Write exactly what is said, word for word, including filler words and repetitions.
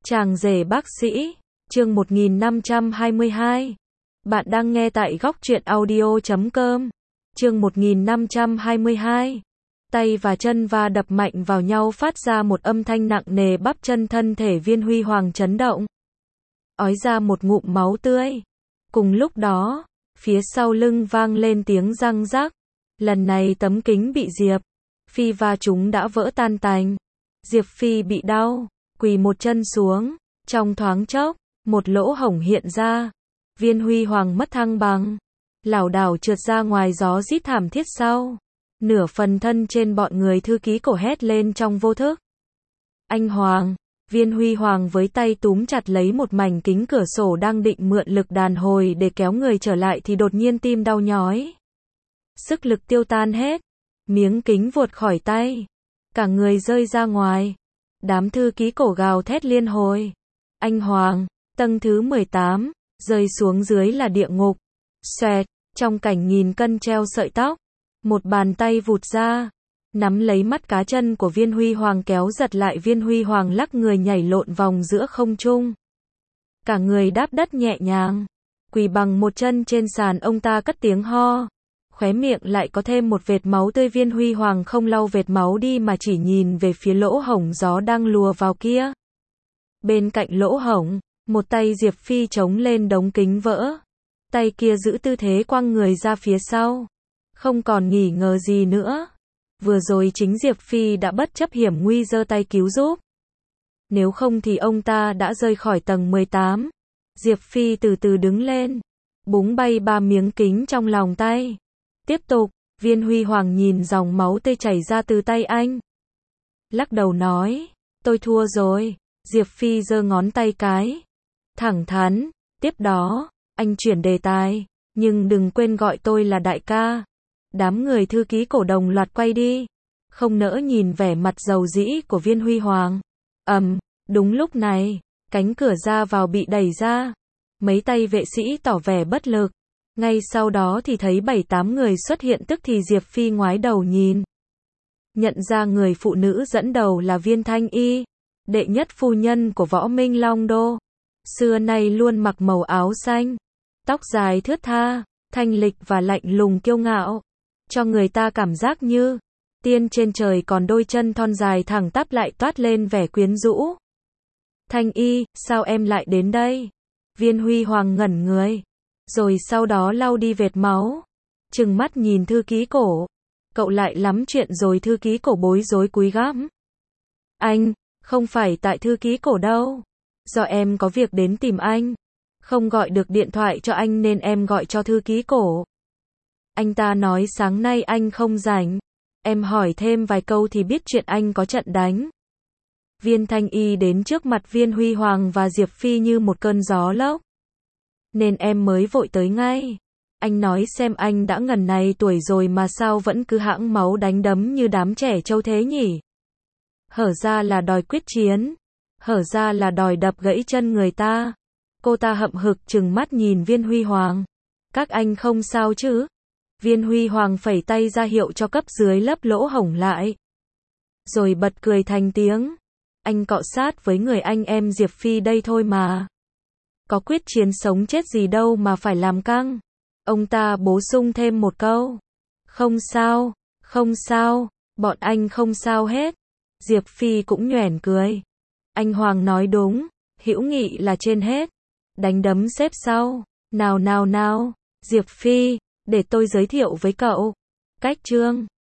Chàng rể bác sĩ, chương một nghìn năm trăm hai mươi hai. Bạn đang nghe tại góc truyện audio chấm com. Chương một nghìn năm trăm hai mươi hai. Tay và chân va đập mạnh vào nhau phát ra một âm thanh nặng nề, bắp chân thân thể Viên Huy Hoàng chấn động, ói ra một ngụm máu tươi. Cùng lúc đó, phía sau lưng vang lên tiếng răng rắc. Lần này tấm kính bị Diệp Phi va trúng đã vỡ tan tành. Diệp Phi bị đau, quỳ một chân xuống. Trong thoáng chốc, một lỗ hổng hiện ra. Viên Huy Hoàng mất thăng bằng, lảo đảo trượt ra ngoài, gió rít thảm thiết sau. Nửa phần thân trên bọn người thư ký cổ hét lên trong vô thức. Anh Hoàng! Viên Huy Hoàng với tay túm chặt lấy một mảnh kính cửa sổ đang định mượn lực đàn hồi để kéo người trở lại thì đột nhiên tim đau nhói. Sức lực tiêu tan hết. Miếng kính vuột khỏi tay. Cả người rơi ra ngoài. Đám thư ký cổ gào thét liên hồi. Anh Hoàng! Tầng thứ mười tám, rơi xuống dưới là địa ngục. Xoẹt, trong cảnh nghìn cân treo sợi tóc, một bàn tay vụt ra, nắm lấy mắt cá chân của Viên Huy Hoàng kéo giật lại. Viên Huy Hoàng lắc người nhảy lộn vòng giữa không trung. Cả người đáp đất nhẹ nhàng, quỳ bằng một chân trên sàn. Ông ta cất tiếng ho, khóe miệng lại có thêm một vệt máu tươi. Viên Huy Hoàng không lau vệt máu đi mà chỉ nhìn về phía lỗ hổng gió đang lùa vào kia. Bên cạnh lỗ hổng, một tay Diệp Phi chống lên đống kính vỡ. Tay kia giữ tư thế quăng người ra phía sau. Không còn nghi ngờ gì nữa. Vừa rồi chính Diệp Phi đã bất chấp hiểm nguy giơ tay cứu giúp. Nếu không thì ông ta đã rơi khỏi tầng mười tám. Diệp Phi từ từ đứng lên, búng bay ba miếng kính trong lòng tay. Tiếp tục, Viên Huy Hoàng nhìn dòng máu tươi chảy ra từ tay anh, lắc đầu nói, tôi thua rồi. Diệp Phi giơ ngón tay cái, thẳng thắn, tiếp đó, anh chuyển đề tài, nhưng đừng quên gọi tôi là đại ca. Đám người thư ký cổ đồng loạt quay đi, không nỡ nhìn vẻ mặt dầu dĩ của Viên Huy Hoàng. Ầm, um, đúng lúc này, cánh cửa ra vào bị đẩy ra. Mấy tay vệ sĩ tỏ vẻ bất lực. Ngay sau đó thì thấy bảy tám người xuất hiện, tức thì Diệp Phi ngoái đầu nhìn. Nhận ra người phụ nữ dẫn đầu là Viên Thanh Y, đệ nhất phu nhân của Võ Minh Long Đô. Xưa nay luôn mặc màu áo xanh, tóc dài thướt tha, thanh lịch và lạnh lùng kiêu ngạo, cho người ta cảm giác như tiên trên trời, còn đôi chân thon dài thẳng tắp lại toát lên vẻ quyến rũ. Thanh Y, sao em lại đến đây? Viên Huy Hoàng ngẩn người, rồi sau đó lau đi vệt máu, trừng mắt nhìn thư ký cổ. Cậu lại lắm chuyện rồi. Thư ký cổ bối rối cúi gắm. Anh, không phải tại thư ký cổ đâu. Do em có việc đến tìm anh. Không gọi được điện thoại cho anh nên em gọi cho thư ký cổ. Anh ta nói sáng nay anh không rảnh. Em hỏi thêm vài câu thì biết chuyện anh có trận đánh. Viên Thanh Y đến trước mặt Viên Huy Hoàng và Diệp Phi như một cơn gió lốc, nên em mới vội tới ngay. Anh nói xem, anh đã ngần này tuổi rồi mà sao vẫn cứ hãng máu đánh đấm như đám trẻ trâu thế nhỉ? Hở ra là đòi quyết chiến, hở ra là đòi đập gãy chân người ta. Cô ta hậm hực trừng mắt nhìn Viên Huy Hoàng. Các anh không sao chứ? Viên Huy Hoàng phẩy tay ra hiệu cho cấp dưới lấp lỗ hổng lại, rồi bật cười thành tiếng. Anh cọ sát với người anh em Diệp Phi đây thôi mà. Có quyết chiến sống chết gì đâu mà phải làm căng. Ông ta bổ sung thêm một câu. Không sao, không sao, bọn anh không sao hết. Diệp Phi cũng nhoẻn cười. Anh Hoàng nói đúng, hữu nghị là trên hết. Đánh đấm xếp sau. Nào nào nào, Diệp Phi, để tôi giới thiệu với cậu. Cách Trương.